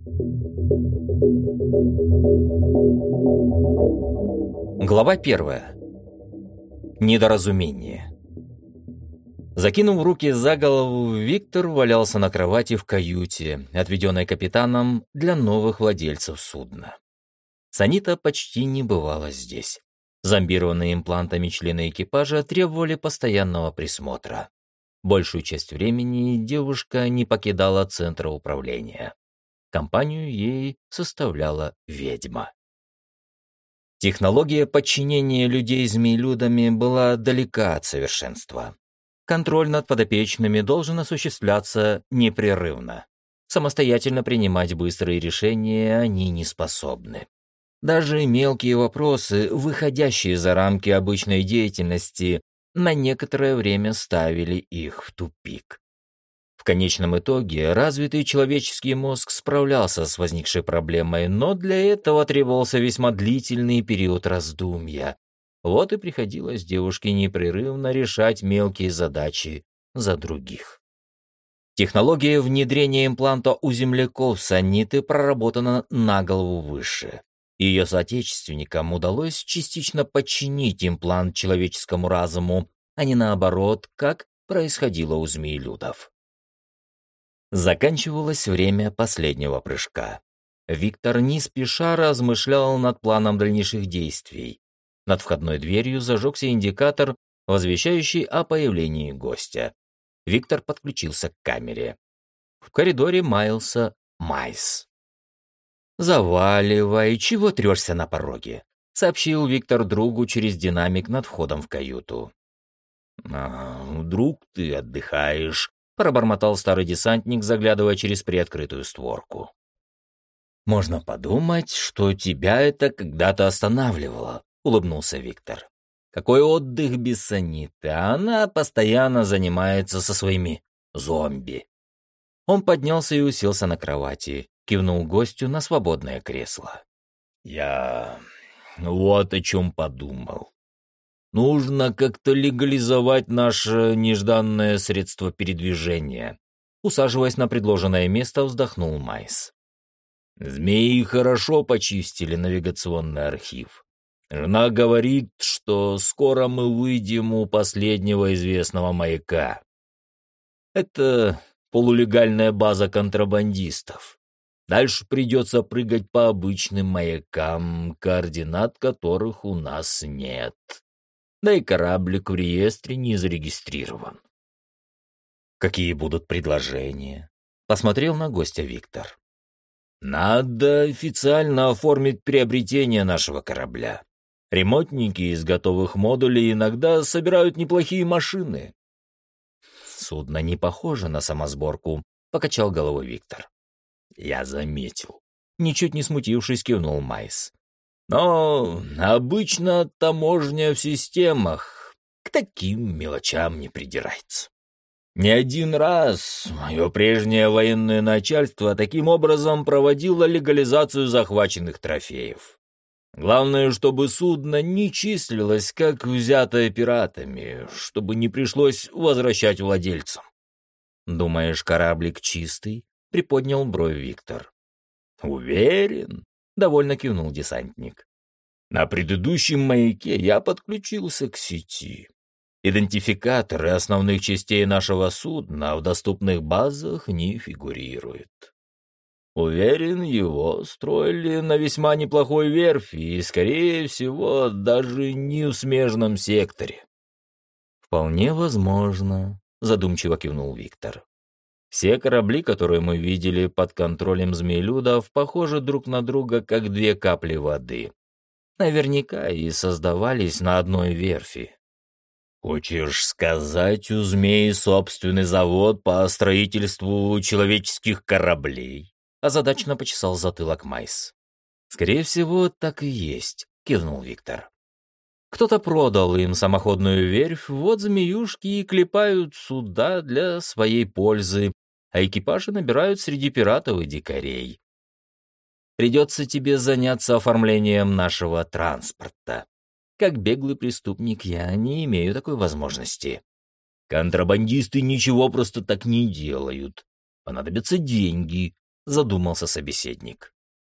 Глава 1. Недоразумение. Закинув руки за голову, Виктор валялся на кровати в каюте, отведенной капитаном для новых владельцев судна. Санита почти не бывала здесь. Зомбированные имплантами члены экипажа требовали постоянного присмотра. Большую часть времени девушка не покидала центра управления. Компанию ей составляла ведьма. Технология подчинения людей змеелюдами была далека от совершенства. Контроль над подопечными должен осуществляться непрерывно. Самостоятельно принимать быстрые решения они не способны. Даже мелкие вопросы, выходящие за рамки обычной деятельности, на некоторое время ставили их в тупик. В конечном итоге развитый человеческий мозг справлялся с возникшей проблемой, но для этого требовался весьма длительный период раздумья. Вот и приходилось девушке непрерывно решать мелкие задачи за других. Технология внедрения импланта у земляков Саниты проработана на голову выше. Ее соотечественникам удалось частично подчинить имплант человеческому разуму, а не наоборот, как происходило у змеелюдов. Заканчивалось время последнего прыжка. Виктор не спеша размышлял над планом дальнейших действий. Над входной дверью зажегся индикатор, возвещающий о появлении гостя. Виктор подключился к камере. В коридоре маялся Майс. «Заваливай, чего трешься на пороге?» — сообщил Виктор другу через динамик над входом в каюту. «Друг, ты отдыхаешь», — пробормотал старый десантник, заглядывая через приоткрытую створку. «Можно подумать, что тебя это когда-то останавливало», — улыбнулся Виктор. «Какой отдых без Саниты, а она постоянно занимается со своими зомби». Он поднялся и уселся на кровати, кивнул гостю на свободное кресло. «Я вот о чем подумал. Нужно как-то легализовать наше нежданное средство передвижения». Усаживаясь на предложенное место, вздохнул Майс. «Змеи хорошо почистили навигационный архив. Жена говорит, что скоро мы выйдем у последнего известного маяка. Это полулегальная база контрабандистов. Дальше придется прыгать по обычным маякам, координат которых у нас нет. Да и кораблик в реестре не зарегистрирован». «Какие будут предложения?» — посмотрел на гостя Виктор. «Надо официально оформить приобретение нашего корабля. Ремонтники из готовых модулей иногда собирают неплохие машины». «Судно не похоже на самосборку», — покачал головой Виктор. «Я заметил». Ничуть не смутившись, кивнул Майс. «Но обычно таможня в системах к таким мелочам не придирается. Не один раз мое прежнее военное начальство таким образом проводило легализацию захваченных трофеев. Главное, чтобы судно не числилось как взятое пиратами, чтобы не пришлось возвращать владельцам». «Думаешь, кораблик чистый?» — приподнял бровь Виктор. «Уверен», — довольно кивнул десантник. «На предыдущем маяке я подключился к сети. Идентификаторы основных частей нашего судна в доступных базах не фигурируют. Уверен, его строили на весьма неплохой верфи и, скорее всего, даже не в смежном секторе». «Вполне возможно», — задумчиво кивнул Виктор. «Все корабли, которые мы видели под контролем змеелюдов, похожи друг на друга, как две капли воды. Наверняка и создавались на одной верфи». «Хочешь сказать, у змеи собственный завод по строительству человеческих кораблей?» — озадаченно почесал затылок Майс. «Скорее всего, так и есть», — кивнул Виктор. «Кто-то продал им самоходную верфь, вот змеюшки и клепают суда для своей пользы, а экипажи набирают среди пиратов и дикарей. Придется тебе заняться оформлением нашего транспорта. Как беглый преступник я не имею такой возможности». «Контрабандисты ничего просто так не делают. Понадобятся деньги», задумался собеседник.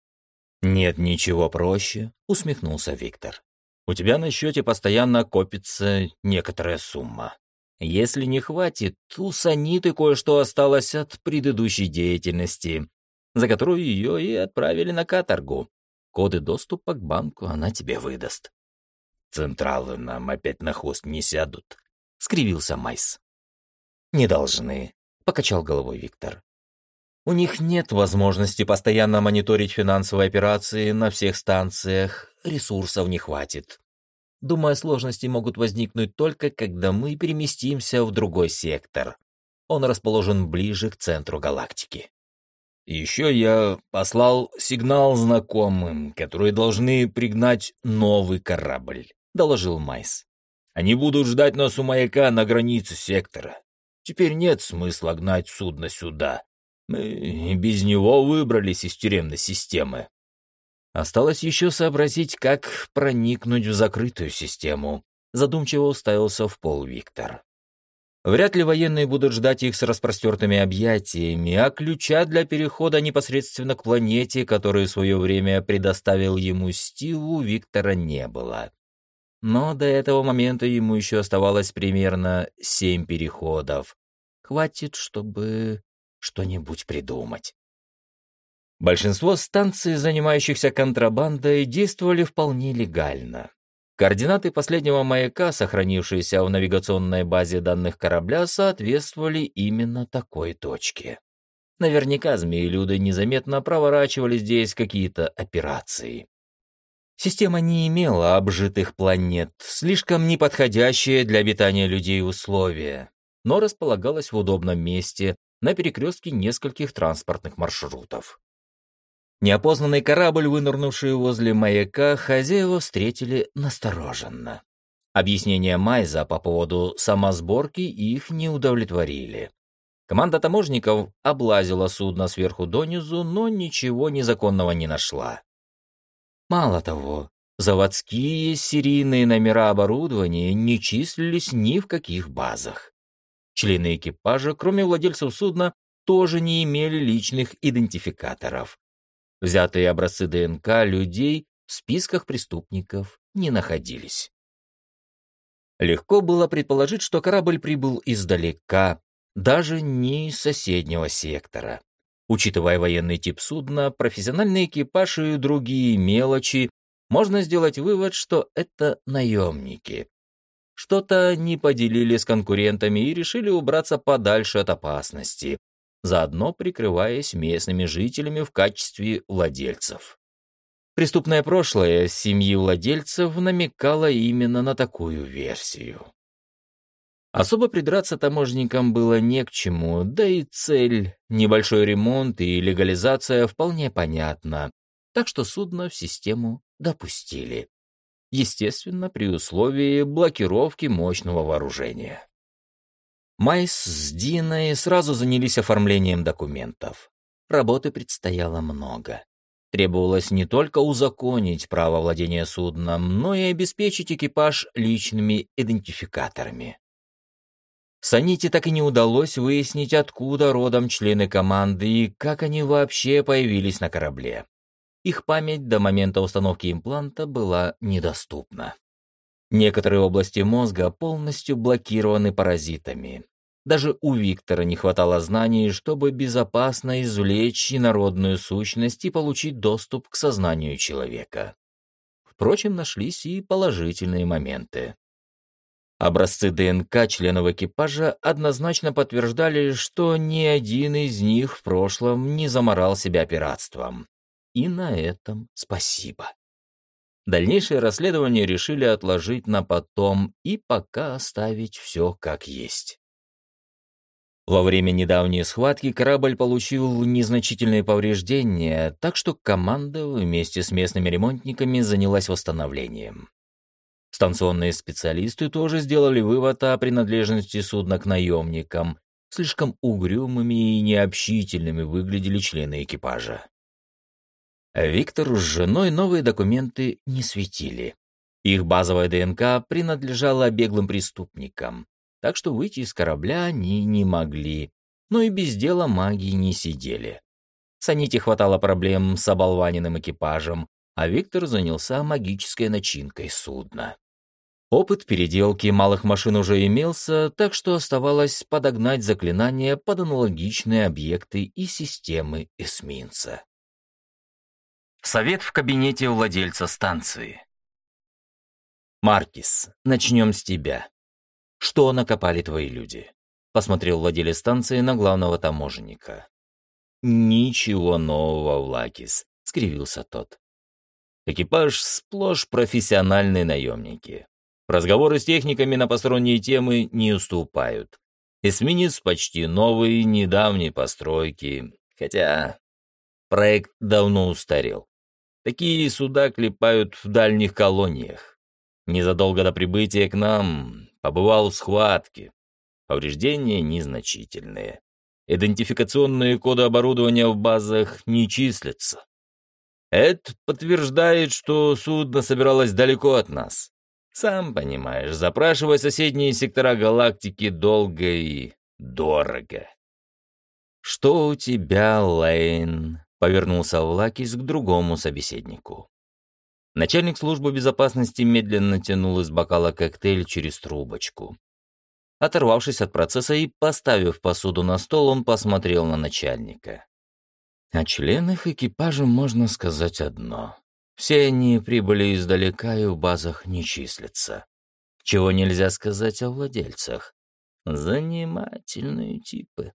«Нет ничего проще», — усмехнулся Виктор. «У тебя на счете постоянно копится некоторая сумма. Если не хватит, у Саниты кое-что осталось от предыдущей деятельности, за которую ее и отправили на каторгу. Коды доступа к банку она тебе выдаст». «Централы нам опять на хвост не сядут», — скривился Майс. «Не должны», — покачал головой Виктор. «У них нет возможности постоянно мониторить финансовые операции на всех станциях, ресурсов не хватит. Думаю, сложности могут возникнуть только, когда мы переместимся в другой сектор. Он расположен ближе к центру галактики». «Еще я послал сигнал знакомым, которые должны пригнать новый корабль», — доложил Майс. «Они будут ждать нас у маяка на границе сектора. Теперь нет смысла гнать судно сюда. Мы без него выбрались из тюремной системы». Осталось еще сообразить, как проникнуть в закрытую систему. Задумчиво уставился в пол Виктор. Вряд ли военные будут ждать их с распростертыми объятиями, а ключа для перехода непосредственно к планете, которую в свое время предоставил ему Стив, у Виктора не было. Но до этого момента ему еще оставалось примерно 7 переходов. Хватит, чтобы что-нибудь придумать. Большинство станций, занимающихся контрабандой, действовали вполне легально. Координаты последнего маяка, сохранившиеся в навигационной базе данных корабля, соответствовали именно такой точке. Наверняка змеелюды незаметно проворачивали здесь какие-то операции. Система не имела обжитых планет, слишком неподходящие для обитания людей условия, но располагалась в удобном месте на перекрестке нескольких транспортных маршрутов. Неопознанный корабль, вынырнувший возле маяка, хозяева встретили настороженно. Объяснения Майза по поводу самосборки их не удовлетворили. Команда таможников облазила судно сверху донизу, но ничего незаконного не нашла. Мало того, заводские серийные номера оборудования не числились ни в каких базах. Члены экипажа, кроме владельцев судна, тоже не имели личных идентификаторов. Взятые образцы ДНК людей в списках преступников не находились. Легко было предположить, что корабль прибыл издалека, даже не из соседнего сектора. Учитывая военный тип судна, профессиональный экипаж и другие мелочи, можно сделать вывод, что это наемники. Что-то не поделили с конкурентами и решили убраться подальше от опасности, заодно прикрываясь местными жителями в качестве владельцев. Преступное прошлое семьи владельцев намекало именно на такую версию. Особо придраться таможникам было не к чему, да и цель — небольшой ремонт и легализация вполне понятна, так что судно в систему допустили. Естественно, при условии блокировки мощного вооружения. Майс с Диной сразу занялись оформлением документов. Работы предстояло много. Требовалось не только узаконить право владения судном, но и обеспечить экипаж личными идентификаторами. Саните так и не удалось выяснить, откуда родом члены команды и как они вообще появились на корабле. Их память до момента установки импланта была недоступна. Некоторые области мозга полностью блокированы паразитами. Даже у Виктора не хватало знаний, чтобы безопасно извлечь инородную сущность и получить доступ к сознанию человека. Впрочем, нашлись и положительные моменты. Образцы ДНК членов экипажа однозначно подтверждали, что ни один из них в прошлом не заморал себя пиратством. И на этом спасибо. Дальнейшее расследование решили отложить на потом и пока оставить все как есть. Во время недавней схватки корабль получил незначительные повреждения, так что команда вместе с местными ремонтниками занялась восстановлением. Станционные специалисты тоже сделали вывод о принадлежности судна к наемникам. Слишком угрюмыми и необщительными выглядели члены экипажа. Виктору с женой новые документы не светили. Их базовая ДНК принадлежала беглым преступникам, так что выйти из корабля они не могли, но и без дела маги не сидели. Саните хватало проблем с оболваненным экипажем, а Виктор занялся магической начинкой судна. Опыт переделки малых машин уже имелся, так что оставалось подогнать заклинания под аналогичные объекты и системы эсминца. Совет в кабинете владельца станции. «Маркис, начнем с тебя. Что накопали твои люди?» — посмотрел владелец станции на главного таможенника. «Ничего нового, Влакис», — скривился тот. «Экипаж сплошь профессиональные наемники. Разговоры с техниками на посторонние темы не уступают. Эсминец почти новый, недавней постройки, хотя проект давно устарел. Такие суда клепают в дальних колониях. Незадолго до прибытия к нам побывал в схватке. Повреждения незначительные. Идентификационные коды оборудования в базах не числятся. Это подтверждает, что судно собиралось далеко от нас. Сам понимаешь, запрашивать соседние сектора галактики долго и дорого. «Что у тебя, Лейн?» — повернулся Влакис к другому собеседнику. Начальник службы безопасности медленно тянул из бокала коктейль через трубочку. Оторвавшись от процесса и поставив посуду на стол, он посмотрел на начальника. О членах экипажа можно сказать одно. Все они прибыли издалека и в базах не числятся. Чего нельзя сказать о владельцах. Занимательные типы.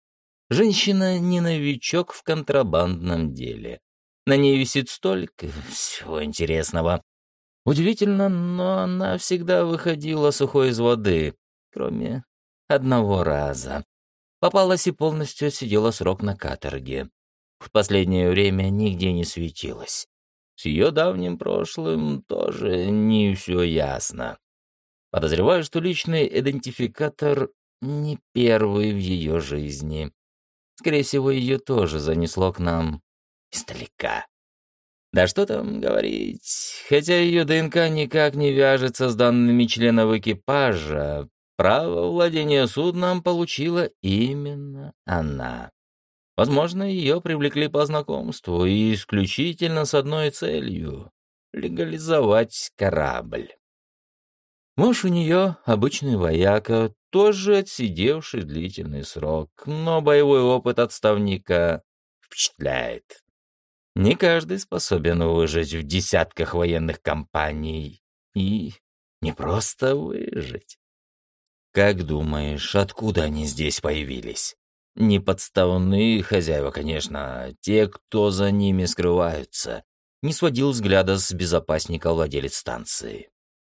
Женщина не новичок в контрабандном деле. На ней висит столько всего интересного. Удивительно, но она всегда выходила сухой из воды, кроме одного раза. Попалась и полностью отсидела срок на каторге. В последнее время нигде не светилась. С ее давним прошлым тоже не все ясно. Подозреваю, что личный идентификатор не первый в ее жизни. Скорее всего, ее тоже занесло к нам издалека. Да что там говорить, хотя ее ДНК никак не вяжется с данными членов экипажа, право владения судном получила именно она. Возможно, ее привлекли по знакомству и исключительно с одной целью — легализовать корабль. Муж у нее обычный вояка, тоже отсидевший длительный срок, но боевой опыт отставника впечатляет. Не каждый способен выжить в десятках военных кампаний. И не просто выжить. Как думаешь, откуда они здесь появились? Не подставные хозяева, конечно, а те, кто за ними скрываются. Не сводил взгляда с безопасника владелец станции.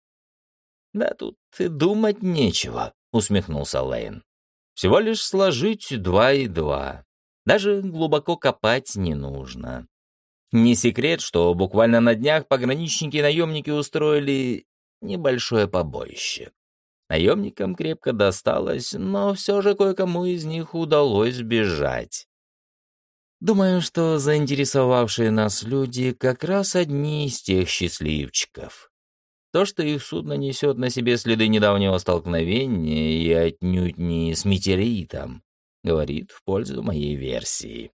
«Да тут и думать нечего», — усмехнулся Лейн. «Всего лишь сложить 2 и 2. Даже глубоко копать не нужно. Не секрет, что буквально на днях пограничники и наемники устроили небольшое побоище. Наемникам крепко досталось, но все же кое-кому из них удалось сбежать. Думаю, что заинтересовавшие нас люди как раз одни из тех счастливчиков. То, что их судно несет на себе следы недавнего столкновения и отнюдь не с метеоритом, говорит в пользу моей версии.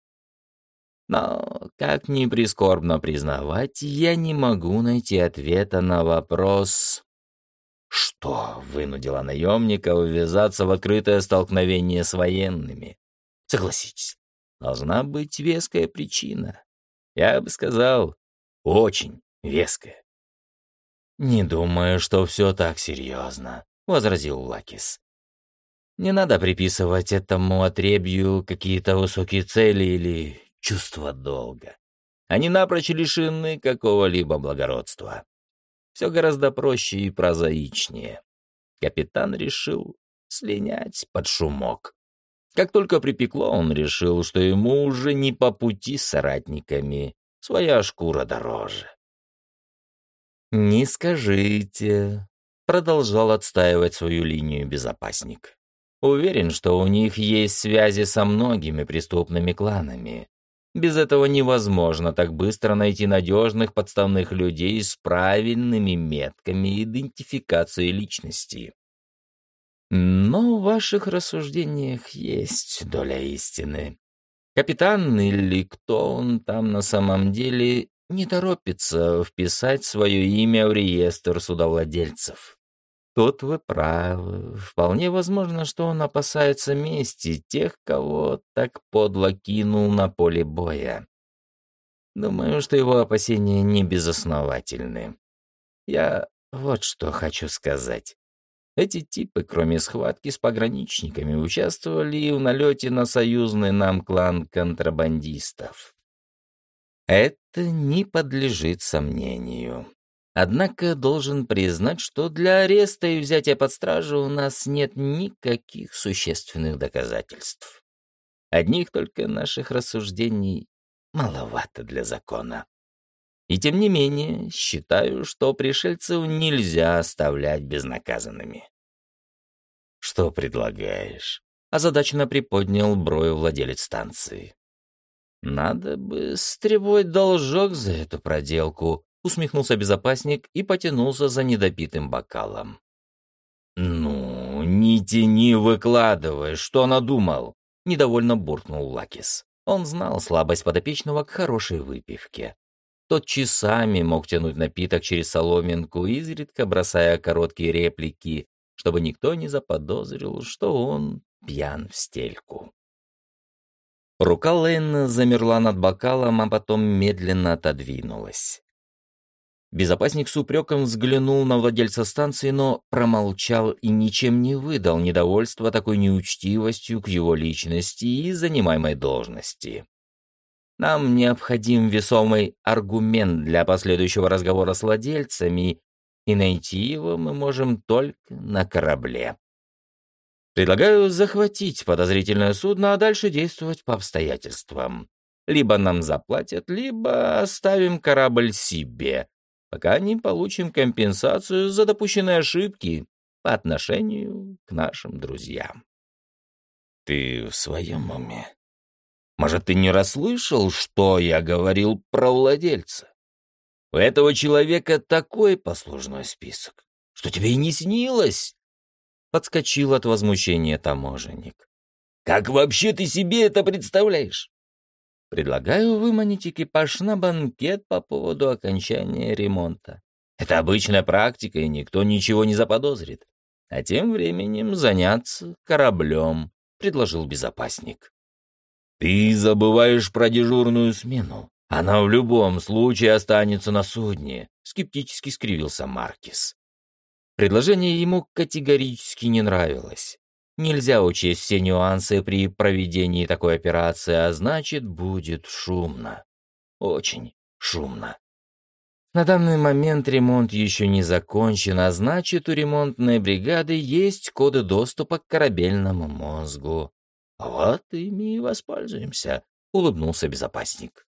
Но, как ни прискорбно признавать, я не могу найти ответа на вопрос, что вынудило наемников ввязаться в открытое столкновение с военными. Согласитесь, должна быть веская причина. Я бы сказал, очень веская. «Не думаю, что все так серьезно», — возразил Лакис. «Не надо приписывать этому отребью какие-то высокие цели или чувство долга. Они напрочь лишены какого-либо благородства. Все гораздо проще и прозаичнее. Капитан решил слинять под шумок. Как только припекло, он решил, что ему уже не по пути с соратниками, своя шкура дороже. «Не скажите», — продолжал отстаивать свою линию безопасник. «Уверен, что у них есть связи со многими преступными кланами. Без этого невозможно так быстро найти надежных подставных людей с правильными метками идентификации личности. Но в ваших рассуждениях есть доля истины. Капитан или кто он там на самом деле не торопится вписать свое имя в реестр судовладельцев. Тут вы правы. Вполне возможно, что он опасается мести тех, кого так подло кинул на поле боя. Думаю, что его опасения не безосновательны. Я вот что хочу сказать. Эти типы, кроме схватки с пограничниками, участвовали и в налете на союзный нам клан контрабандистов. Это не подлежит сомнению. Однако должен признать, что для ареста и взятия под стражу у нас нет никаких существенных доказательств. Одних только наших рассуждений маловато для закона. И тем не менее, считаю, что пришельцев нельзя оставлять безнаказанными. «Что предлагаешь?» — озадаченно приподнял брови владелец станции. «Надо бы стребовать должок за эту проделку», — усмехнулся безопасник и потянулся за недопитым бокалом. «Ну, не тяни, выкладывай, что надумал?» — недовольно буркнул Лакис. Он знал слабость подопечного к хорошей выпивке. Тот часами мог тянуть напиток через соломинку, изредка бросая короткие реплики, чтобы никто не заподозрил, что он пьян в стельку. Рука Лейна замерла над бокалом, а потом медленно отодвинулась. Безопасник с упреком взглянул на владельца станции, но промолчал и ничем не выдал недовольства такой неучтивостью к его личности и занимаемой должности. Нам необходим весомый аргумент для последующего разговора с владельцами, и найти его мы можем только на корабле. Предлагаю захватить подозрительное судно, а дальше действовать по обстоятельствам. Либо нам заплатят, либо оставим корабль себе, пока не получим компенсацию за допущенные ошибки по отношению к нашим друзьям. Ты в своем уме? Может, ты не расслышал, что я говорил про владельца? У этого человека такой послужной список, что тебе и не снилось. Подскочил от возмущения таможенник. Как вообще ты себе это представляешь? Предлагаю выманить экипаж на банкет по поводу окончания ремонта. Это обычная практика, и никто ничего не заподозрит. А тем временем заняться кораблем, предложил безопасник. Ты забываешь про дежурную смену. Она в любом случае останется на судне, скептически скривился Маркис. Предложение ему категорически не нравилось. Нельзя учесть все нюансы при проведении такой операции, а значит, будет шумно. Очень шумно. На данный момент ремонт еще не закончен, а значит, у ремонтной бригады есть коды доступа к корабельному мозгу. Вот ими и воспользуемся, улыбнулся безопасник.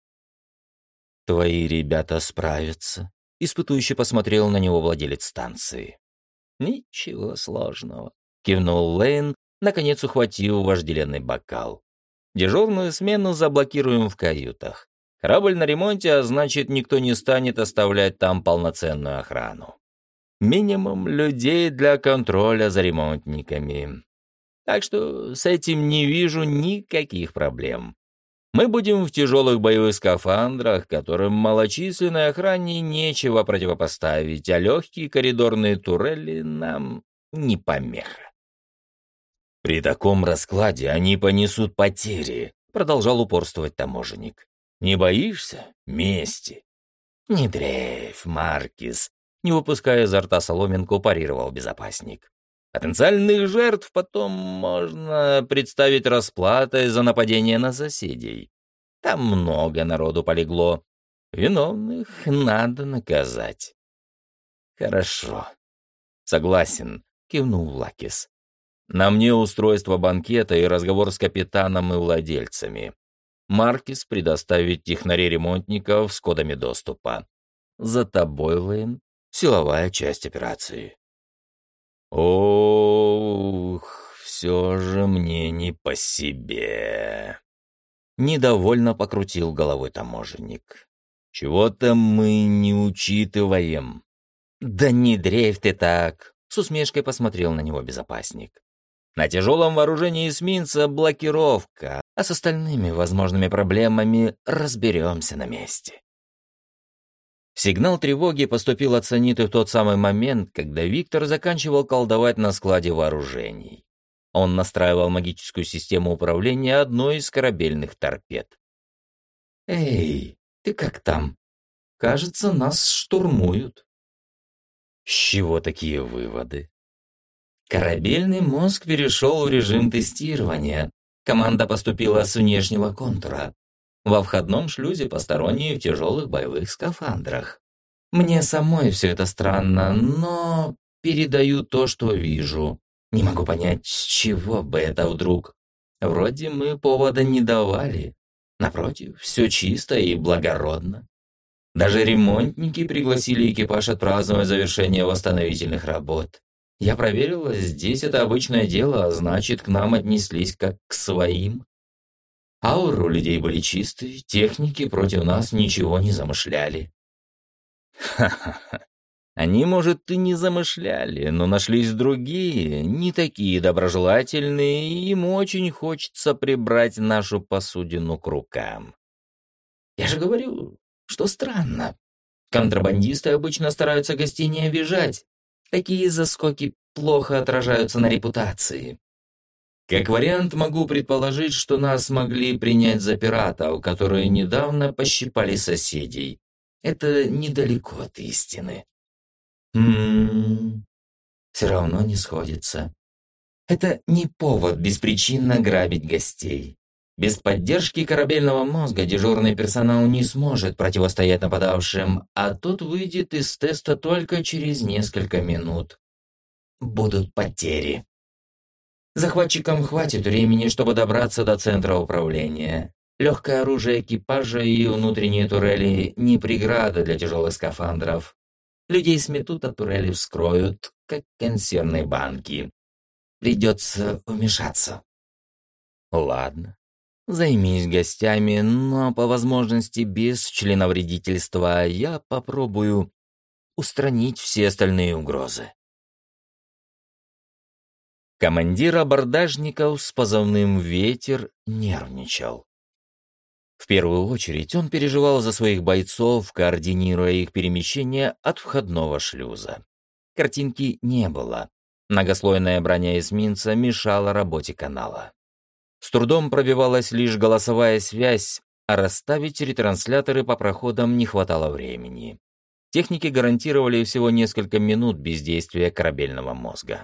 Твои ребята справятся, испытующе посмотрел на него владелец станции. Ничего сложного, кивнул Лейн, наконец ухватив вожделенный бокал. Дежурную смену заблокируем в каютах. Корабль на ремонте, а значит, никто не станет оставлять там полноценную охрану. Минимум людей для контроля за ремонтниками. Так что с этим не вижу никаких проблем. Мы будем в тяжелых боевых скафандрах, которым малочисленной охране нечего противопоставить, а легкие коридорные турели нам не помеха. При таком раскладе они понесут потери, продолжал упорствовать таможенник. Не боишься мести? Не дрейф, Маркис, не выпуская изо рта соломинку, парировал безопасник. Потенциальных жертв потом можно представить расплатой за нападение на соседей. Там много народу полегло. Виновных надо наказать. Хорошо. Согласен, кивнул Лакис. На мне устройство банкета и разговор с капитаном и владельцами. Маркис предоставит технарей-ремонтников с кодами доступа. За тобой, Лейн, силовая часть операции. Ох, все же мне не по себе. Недовольно покрутил головой таможенник. Чего-то мы не учитываем. Да не дрейф ты так, с усмешкой посмотрел на него безопасник. На тяжелом вооружении эсминца блокировка, А с остальными возможными проблемами разберемся на месте. Сигнал тревоги поступил от Саниты в тот самый момент, когда Виктор заканчивал колдовать на складе вооружений. Он настраивал магическую систему управления одной из корабельных торпед. «Эй, ты как там? Кажется, нас штурмуют». С чего такие выводы? Корабельный мозг перешел в режим тестирования. Команда поступила с внешнего контура. Во входном шлюзе посторонние в тяжелых боевых скафандрах. Мне самой все это странно, но передаю то, что вижу. Не могу понять, с чего бы это вдруг. Вроде мы повода не давали. Напротив, все чисто и благородно. Даже ремонтники пригласили экипаж отпраздновать завершение восстановительных работ. Я проверила, здесь это обычное дело, а значит, к нам отнеслись как к своим. Ауры у людей были чистые, техники против нас ничего не замышляли. Ха-ха-ха. Они, может, и не замышляли, но нашлись другие, не такие доброжелательные, и им очень хочется прибрать нашу посудину к рукам. Я же говорю, что странно. Контрабандисты обычно стараются гостей не обижать. Такие заскоки плохо отражаются на репутации. Как вариант, могу предположить, что нас могли принять за пиратов, которые недавно пощипали соседей. Это недалеко от истины. Все равно не сходится. Это не повод беспричинно грабить гостей. Без поддержки корабельного мозга дежурный персонал не сможет противостоять нападавшим, а тот выйдет из теста только через несколько минут. Будут потери. Захватчикам хватит времени, чтобы добраться до центра управления. Легкое оружие экипажа и внутренние турели не преграда для тяжелых скафандров. Людей сметут, а турели вскроют, как консервные банки. Придется вмешаться. Ладно, займись гостями, но по возможности без членовредительства я попробую устранить все остальные угрозы. Командир абордажников с позывным «Ветер» нервничал. В первую очередь он переживал за своих бойцов, координируя их перемещение от входного шлюза. Картинки не было. Многослойная броня эсминца мешала работе канала. С трудом пробивалась лишь голосовая связь, а расставить ретрансляторы по проходам не хватало времени. Техники гарантировали всего несколько минут бездействия корабельного мозга.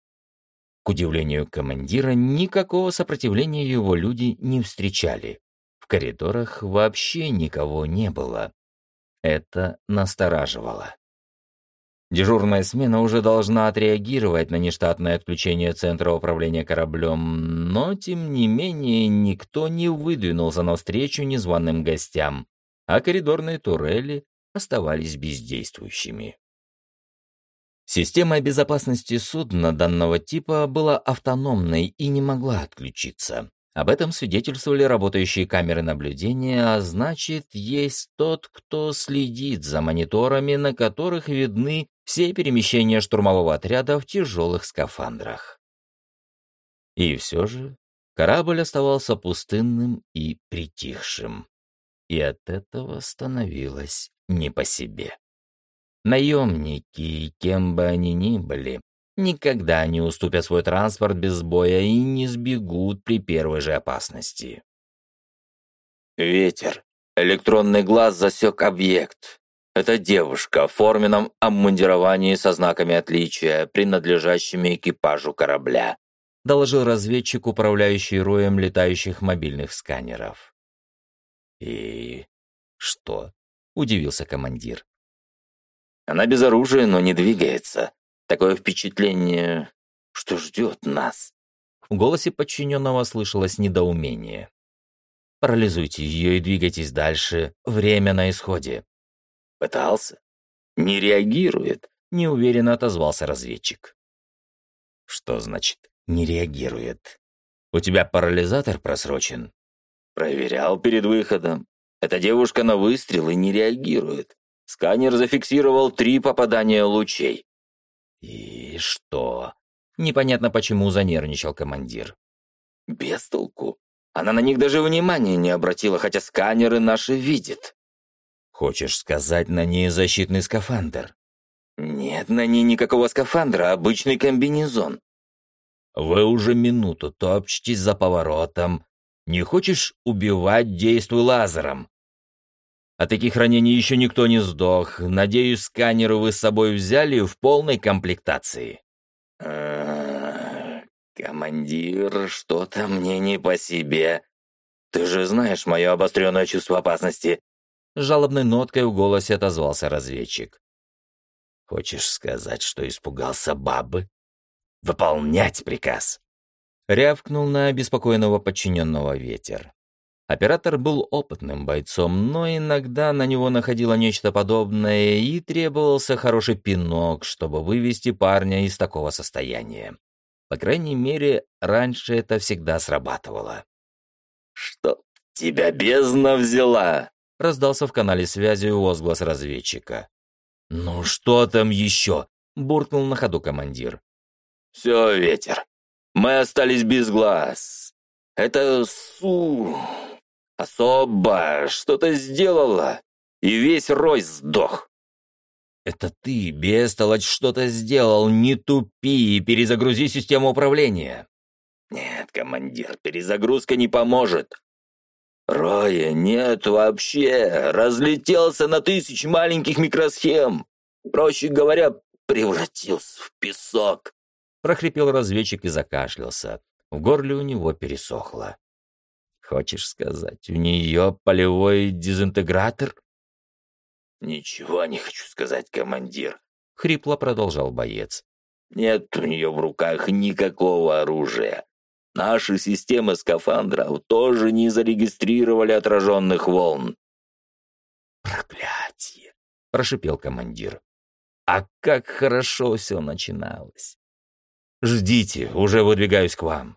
К удивлению командира, никакого сопротивления его люди не встречали. В коридорах вообще никого не было. Это настораживало. Дежурная смена уже должна отреагировать на нештатное отключение центра управления кораблем, но, тем не менее, никто не выдвинулся навстречу незваным гостям, а коридорные турели оставались бездействующими. Система безопасности судна данного типа была автономной и не могла отключиться. Об этом свидетельствовали работающие камеры наблюдения, а значит, есть тот, кто следит за мониторами, на которых видны все перемещения штурмового отряда в тяжелых скафандрах. И все же корабль оставался пустынным и притихшим. И от этого становилось не по себе. Наемники, кем бы они ни были, никогда не уступят свой транспорт без боя и не сбегут при первой же опасности. «Ветер. Электронный глаз засек объект. Это девушка в форменном обмундировании со знаками отличия, принадлежащими экипажу корабля», доложил разведчик, управляющий роем летающих мобильных сканеров. «И что?» — удивился командир. «Она без оружия, но не двигается. Такое впечатление, что ждет нас». В голосе подчиненного слышалось недоумение. «Парализуйте ее и двигайтесь дальше. Время на исходе». «Пытался. Не реагирует», — неуверенно отозвался разведчик. «Что значит «не реагирует»? У тебя парализатор просрочен?» «Проверял перед выходом. Эта девушка на выстрелы не реагирует. Сканер зафиксировал 3 попадания лучей». «И что?» Непонятно почему занервничал командир. «Без толку. Она на них даже внимания не обратила, хотя сканеры наши видят. Хочешь сказать, на ней защитный скафандр? Нет, на ней никакого скафандра, обычный комбинезон. Вы уже минуту топчетесь за поворотом. Не хочешь убивать, действуй лазером. От таких ранений еще никто не сдох. Надеюсь, сканеры вы с собой взяли в полной комплектации. Командир, что-то мне не по себе. Ты же знаешь мое обостренное чувство опасности. С жалобной ноткой в голосе отозвался разведчик. Хочешь сказать, что испугался бабы? Выполнять приказ. Рявкнул на обеспокоенного подчиненного ветер. Оператор был опытным бойцом, но иногда на него находило нечто подобное, и требовался хороший пинок, чтобы вывести парня из такого состояния. По крайней мере, раньше это всегда срабатывало. «Что тебя бездна взяла?» — раздался в канале связи возглас разведчика. «Ну что там еще?» — буркнул на ходу командир. «Все, ветер. Мы остались без глаз. Это особо что-то сделала, и весь рой сдох». «Это ты, бестолочь, что-то сделал. Не тупи и перезагрузи систему управления». «Нет, командир, перезагрузка не поможет. Роя нет вообще. Разлетелся на 1000 маленьких микросхем. Проще говоря, превратился в песок». Прохрипел разведчик и закашлялся. В горле у него пересохло. «Хочешь сказать, у нее полевой дезинтегратор?» «Ничего не хочу сказать, командир», — хрипло продолжал боец. «Нет у нее в руках никакого оружия. Наши системы скафандров тоже не зарегистрировали отраженных волн». «Проклятие!» — прошипел командир. «А как хорошо все начиналось! Ждите, уже выдвигаюсь к вам».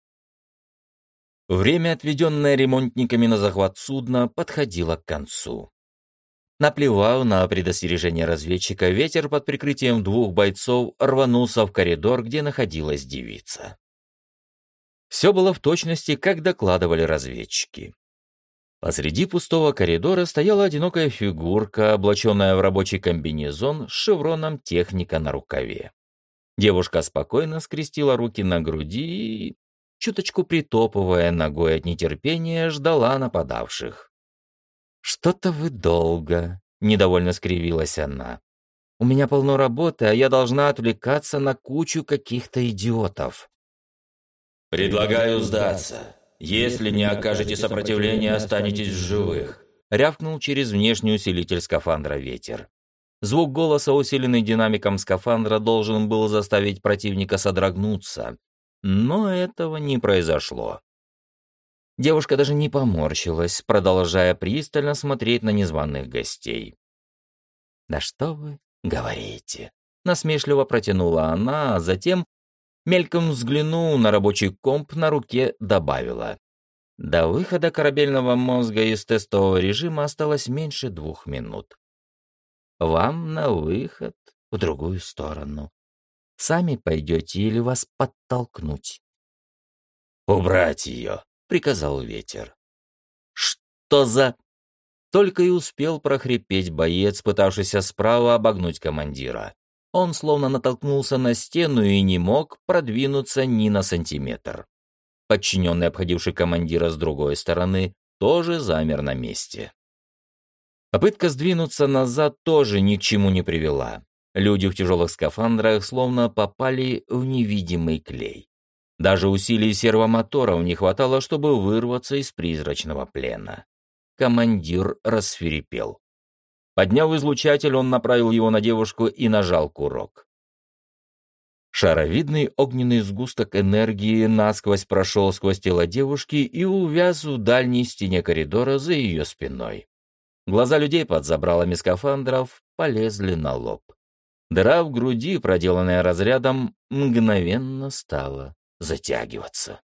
Время, отведенное ремонтниками на захват судна, подходило к концу. Наплевав на предостережение разведчика, ветер под прикрытием 2 бойцов рванулся в коридор, где находилась девица. Все было в точности, как докладывали разведчики. Посреди пустого коридора стояла одинокая фигурка, облаченная в рабочий комбинезон с шевроном техника на рукаве. Девушка спокойно скрестила руки на груди и, чуточку притопывая ногой от нетерпения, ждала нападавших. «Что-то вы долго», — недовольно скривилась она. «У меня полно работы, а я должна отвлекаться на кучу каких-то идиотов». «Предлагаю сдаться. Если не окажете сопротивления, останетесь в живых», — рявкнул через внешний усилитель скафандра ветер. Звук голоса, усиленный динамиком скафандра, должен был заставить противника содрогнуться, но этого не произошло. Девушка даже не поморщилась, продолжая пристально смотреть на незваных гостей. «Да что вы говорите?» — насмешливо протянула она, а затем, мельком взглянув на рабочий комп на руке, добавила. До выхода корабельного мозга из тестового режима осталось меньше 2 минут. Вам на выход в другую сторону. Сами пойдете или вас подтолкнуть?» «Убрать ее», — приказал ветер. «Что за...» Только и успел прохрипеть боец, пытавшийся справа обогнуть командира. Он словно натолкнулся на стену и не мог продвинуться ни на сантиметр. Подчиненный, обходивший командира с другой стороны, тоже замер на месте. Попытка сдвинуться назад тоже ни к чему не привела. Люди в тяжелых скафандрах словно попали в невидимый клей. Даже усилий сервомоторов не хватало, чтобы вырваться из призрачного плена. Командир рассвирепел. Подняв излучатель, он направил его на девушку и нажал курок. Шаровидный огненный сгусток энергии насквозь прошел сквозь тело девушки и увяз в дальней стене коридора за ее спиной. Глаза людей под забралами скафандров полезли на лоб. Дыра в груди, проделанная разрядом, мгновенно стала затягиваться.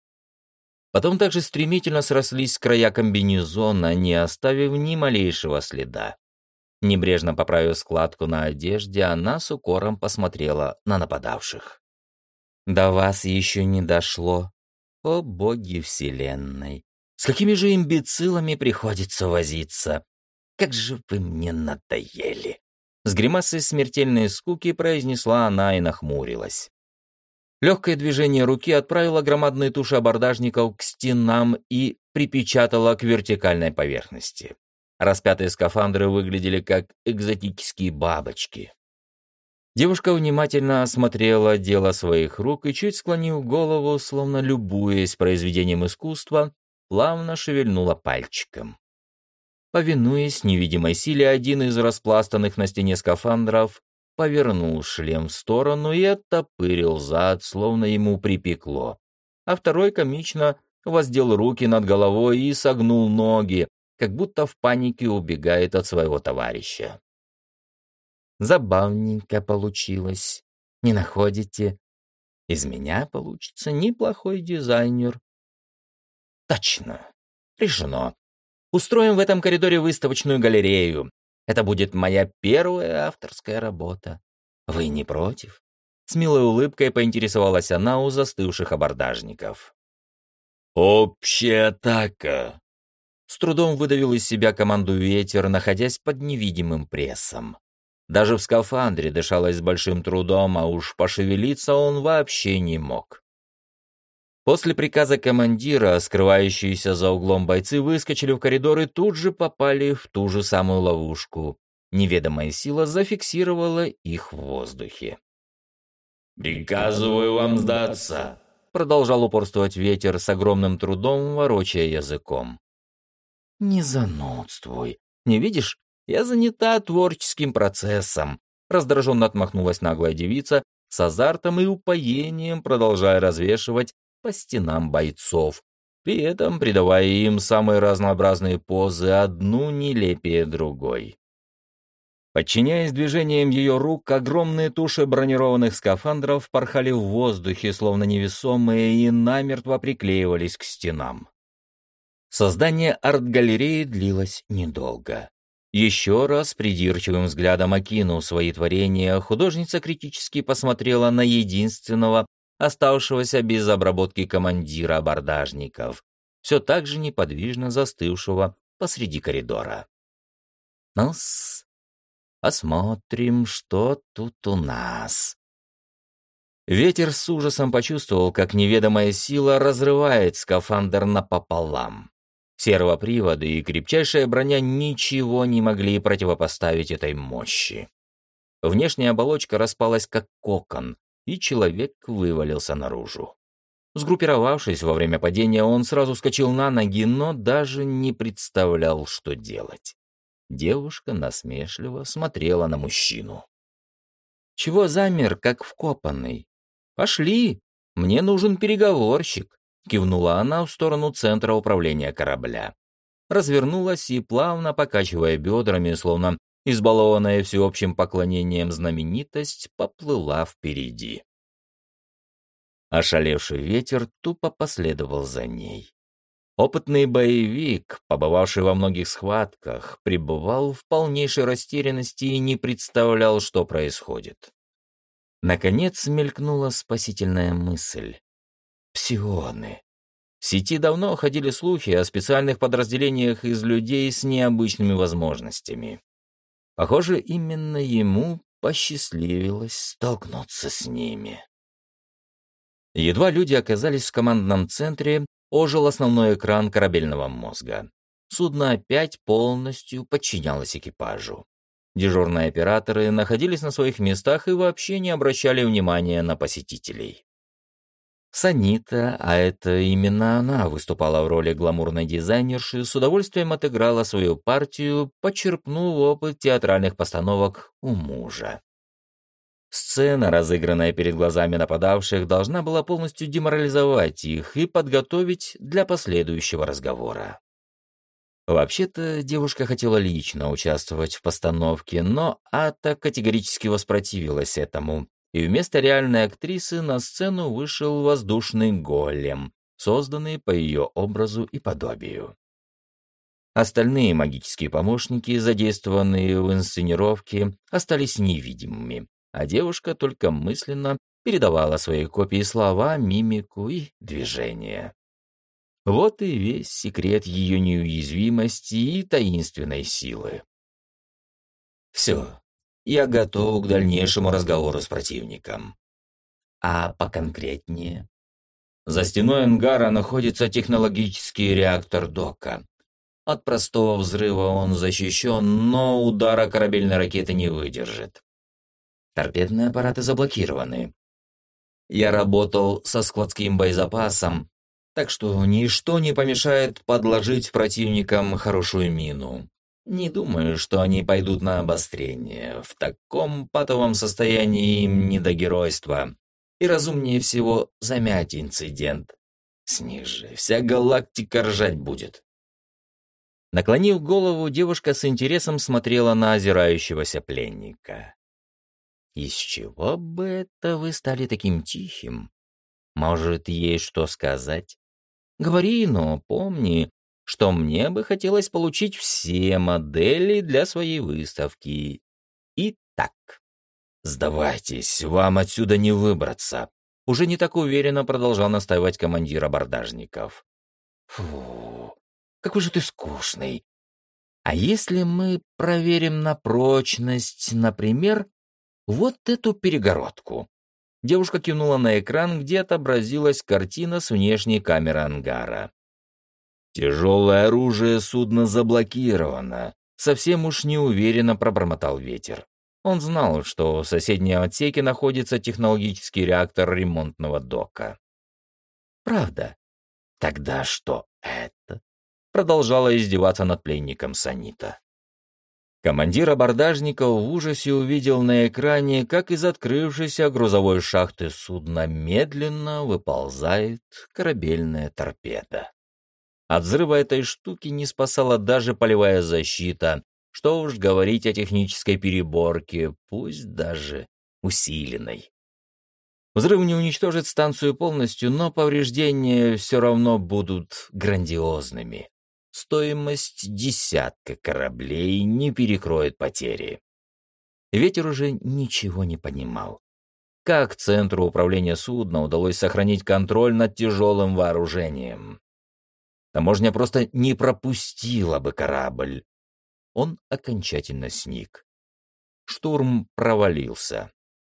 Потом также стремительно срослись края комбинезона, не оставив ни малейшего следа. Небрежно поправив складку на одежде, она с укором посмотрела на нападавших. «До вас еще не дошло. О боги вселенной! С какими же имбецилами приходится возиться? Как же вы мне надоели!» С гримасой смертельной скуки произнесла она и нахмурилась. Легкое движение руки отправило громадные туши абордажников к стенам и припечатало к вертикальной поверхности. Распятые скафандры выглядели как экзотические бабочки. Девушка внимательно осмотрела дело своих рук и, чуть склонив голову, словно любуясь произведением искусства, плавно шевельнула пальчиком. Повинуясь невидимой силе, один из распластанных на стене скафандров повернул шлем в сторону и оттопырил зад, словно ему припекло, а второй комично воздел руки над головой и согнул ноги, как будто в панике убегает от своего товарища. Забавненько получилось, не находите? Из меня получится неплохой дизайнер. Точно, решено. Устроим в этом коридоре выставочную галерею. Это будет моя первая авторская работа. Вы не против? С милой улыбкой поинтересовалась она у застывших абордажников. «Общая атака!» С трудом выдавил из себя команду ветер, находясь под невидимым прессом. Даже в скафандре дышалось с большим трудом, а уж пошевелиться он вообще не мог. После приказа командира, скрывающиеся за углом бойцы выскочили в коридор и тут же попали в ту же самую ловушку. Неведомая сила зафиксировала их в воздухе. «Приказываю вам сдаться!» Продолжал упорствовать ветер с огромным трудом, ворочая языком. «Не занудствуй. Не видишь? Я занята творческим процессом», — раздраженно отмахнулась наглая девица, с азартом и упоением продолжая развешивать по стенам бойцов, при этом придавая им самые разнообразные позы, одну нелепее другой. Подчиняясь движениям ее рук, огромные туши бронированных скафандров порхали в воздухе, словно невесомые, и намертво приклеивались к стенам. Создание арт-галереи длилось недолго. Еще раз придирчивым взглядом окинув свои творения, художница критически посмотрела на единственного, оставшегося без обработки командира абордажников, все так же неподвижно застывшего посреди коридора. Ну-с, посмотрим, что тут у нас. Ветер с ужасом почувствовал, как неведомая сила разрывает скафандр напополам. Сервоприводы и крепчайшая броня ничего не могли противопоставить этой мощи. Внешняя оболочка распалась как кокон, и человек вывалился наружу. Сгруппировавшись во время падения, он сразу вскочил на ноги, но даже не представлял, что делать. Девушка насмешливо смотрела на мужчину. «Чего замер, как вкопанный? Пошли, мне нужен переговорщик», — кивнула она в сторону центра управления корабля. Развернулась и, плавно покачивая бедрами, словно избалованная всеобщим поклонением знаменитость, поплыла впереди. Ошалевший ветер тупо последовал за ней. Опытный боевик, побывавший во многих схватках, пребывал в полнейшей растерянности и не представлял, что происходит. Наконец мелькнула спасительная мысль. Псионы. В сети давно ходили слухи о специальных подразделениях из людей с необычными возможностями. Похоже, именно ему посчастливилось столкнуться с ними. Едва люди оказались в командном центре, ожил основной экран корабельного мозга. Судно опять полностью подчинялось экипажу. Дежурные операторы находились на своих местах и вообще не обращали внимания на посетителей. Санита, а это именно она выступала в роли гламурной дизайнерши, с удовольствием отыграла свою партию, почерпнув опыт театральных постановок у мужа. Сцена, разыгранная перед глазами нападавших, должна была полностью деморализовать их и подготовить для последующего разговора. Вообще-то девушка хотела лично участвовать в постановке, но Ата категорически воспротивилась этому, и вместо реальной актрисы на сцену вышел воздушный голем, созданный по ее образу и подобию. Остальные магические помощники, задействованные в инсценировке, остались невидимыми, а девушка только мысленно передавала своей копии слова, мимику и движения. Вот и весь секрет ее неуязвимости и таинственной силы. Все, я готов к дальнейшему разговору с противником. А поконкретнее? За стеной ангара находится технологический реактор Дока. От простого взрыва он защищен, но удара корабельной ракеты не выдержит. Торпедные аппараты заблокированы. Я работал со складским боезапасом, так что ничто не помешает подложить противникам хорошую мину. Не думаю, что они пойдут на обострение. В таком патовом состоянии им не до геройства. И разумнее всего замять инцидент. С них же вся галактика ржать будет. Наклонив голову, девушка с интересом смотрела на озирающегося пленника. «Из чего бы это вы стали таким тихим? Может, есть что сказать? Говори, но помни, что мне бы хотелось получить все модели для своей выставки. Итак, сдавайтесь, вам отсюда не выбраться». Уже не так уверенно продолжал настаивать командир абордажников. «Фу, какой же ты скучный. А если мы проверим на прочность, например, вот эту перегородку?» Девушка кивнула на экран, где отобразилась картина с внешней камеры ангара. «Тяжелое оружие судна заблокировано», — совсем уж неуверенно пробормотал Ветер. Он знал, что в соседнем отсеке находится технологический реактор ремонтного дока. «Правда? Тогда что это?» — продолжала издеваться над пленником Санита. Командир абордажников в ужасе увидел на экране, как из открывшейся грузовой шахты судна медленно выползает корабельная торпеда. От взрыва этой штуки не спасала даже полевая защита, что уж говорить о технической переборке, пусть даже усиленной. Взрыв не уничтожит станцию полностью, но повреждения все равно будут грандиозными. Стоимость десятка кораблей не перекроет потери. Ветер уже ничего не понимал. Как Центру управления судна удалось сохранить контроль над тяжелым вооружением? Таможня просто не пропустила бы корабль. Он окончательно сник. Штурм провалился.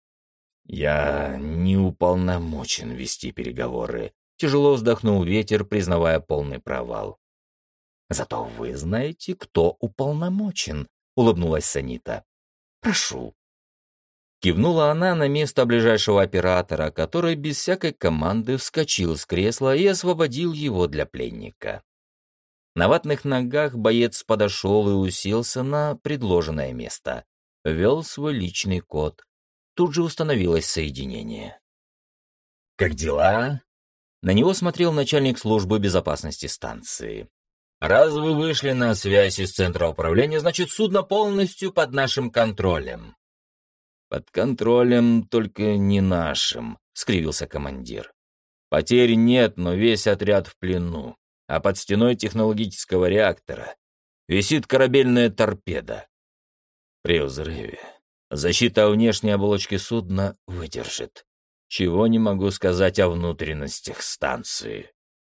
«Я не уполномочен вести переговоры», — тяжело вздохнул Ветер, признавая полный провал. «Зато вы знаете, кто уполномочен», — улыбнулась Санита. «Прошу». Кивнула она на место ближайшего оператора, который без всякой команды вскочил с кресла и освободил его для пленника. На ватных ногах боец подошел и уселся на предложенное место. Ввел свой личный код. Тут же установилось соединение. «Как дела?» На него смотрел начальник службы безопасности станции. «Раз вы вышли на связь из центра управления, значит, судно полностью под нашим контролем». «Под контролем, только не нашим», — скривился командир. «Потерь нет, но весь отряд в плену, а под стеной технологического реактора висит корабельная торпеда. При взрыве защита внешней оболочки судна выдержит. Чего не могу сказать о внутренностях станции».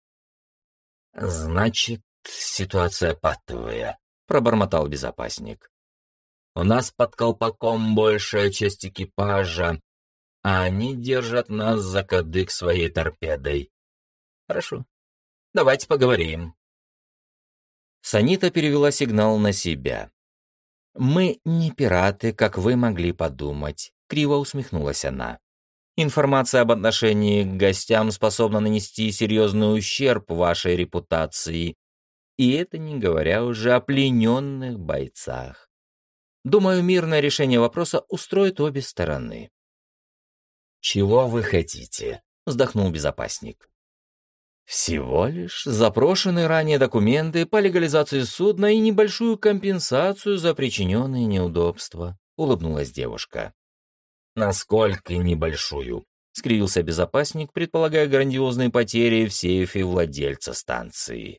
«Значит, ситуация патовая», — пробормотал безопасник. «У нас под колпаком большая часть экипажа, а они держат нас за кадык своей торпедой. Хорошо, давайте поговорим». Санита перевела сигнал на себя. «Мы не пираты, как вы могли подумать», — криво усмехнулась она. «Информация об отношении к гостям способна нанести серьезный ущерб вашей репутации, и это не говоря уже о плененных бойцах. Думаю, мирное решение вопроса устроит обе стороны». «Чего вы хотите?» — вздохнул безопасник. «Всего лишь запрошенные ранее документы по легализации судна и небольшую компенсацию за причиненные неудобства», — улыбнулась девушка. «Насколько небольшую?» — скривился безопасник, предполагая грандиозные потери в сейфе владельца станции.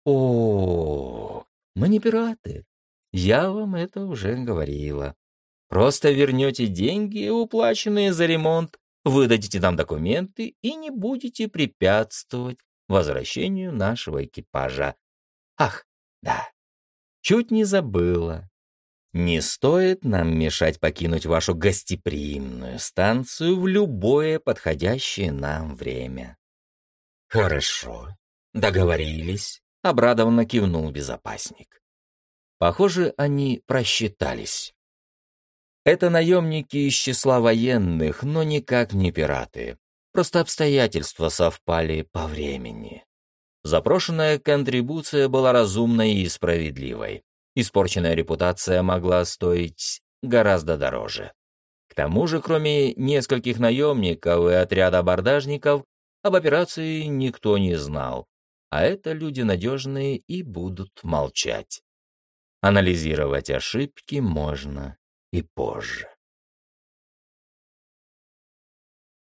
«О, мы не пираты. Я вам это уже говорила. Просто вернете деньги, уплаченные за ремонт, выдадите нам документы и не будете препятствовать возвращению нашего экипажа. Ах, да, чуть не забыла. Не стоит нам мешать покинуть вашу гостеприимную станцию в любое подходящее нам время. Хорошо, договорились, обрадованно кивнул безопасник. Похоже, они просчитались. Это наемники из числа военных, но никак не пираты. Просто обстоятельства совпали по времени. Запрошенная контрибуция была разумной и справедливой. Испорченная репутация могла стоить гораздо дороже. К тому же, кроме нескольких наемников и отряда абордажников, об операции никто не знал, а это люди надежные и будут молчать. Анализировать ошибки можно и позже.